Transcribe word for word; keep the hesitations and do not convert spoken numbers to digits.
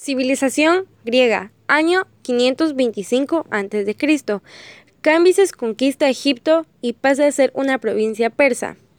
Civilización griega, año quinientos veinticinco antes de Cristo. Cambises conquista Egipto y pasa a ser una provincia persa.